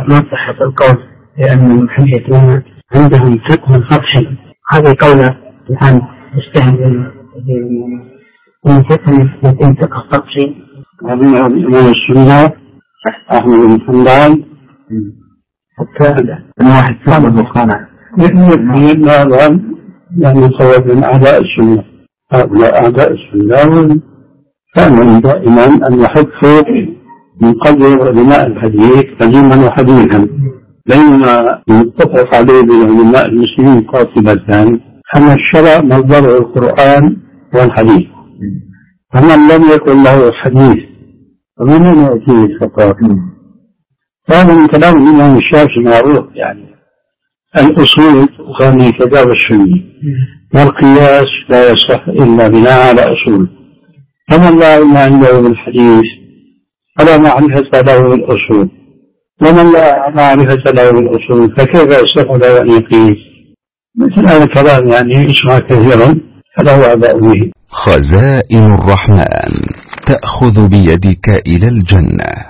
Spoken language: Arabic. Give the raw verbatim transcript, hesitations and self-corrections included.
ما صحة القول لأن المحدثون عندهم فقه سطحي. هذا قوله الآن يستهزئ من فقه المحدثين فقه سطحي. ومن الإمام السنة أحمد بن حنبل حتى أن واحد صار مقتنع من هذا يعني صواب من أعداء السنة. هؤلاء أعداء السنة كانوا دائما أن يحثوا من قدر علماء الحديث قديما وحديثا، بينما المتفق عليه بين علماء المسلمين قاطبة أن الشرع مصدره القرآن والحديث، فمن لم يكن له حديث فمن يأتيه الفقه. هذا من كلام الإمام الشافعي معروف، يعني الأصول تغني كتاب السنة، والقياس لا يصح إلا بناء على أصول، فمن لا علم عنده بالحديث فلا معرفة له بالأصول، ومن لا معرفة له بالأصول فكيف يصح له أن يقيس؟ مثل هذا الكلام يعني يسمع كثيرا فله أباء به. خزائن الرحمن تأخذ بيدك إلى الجنة.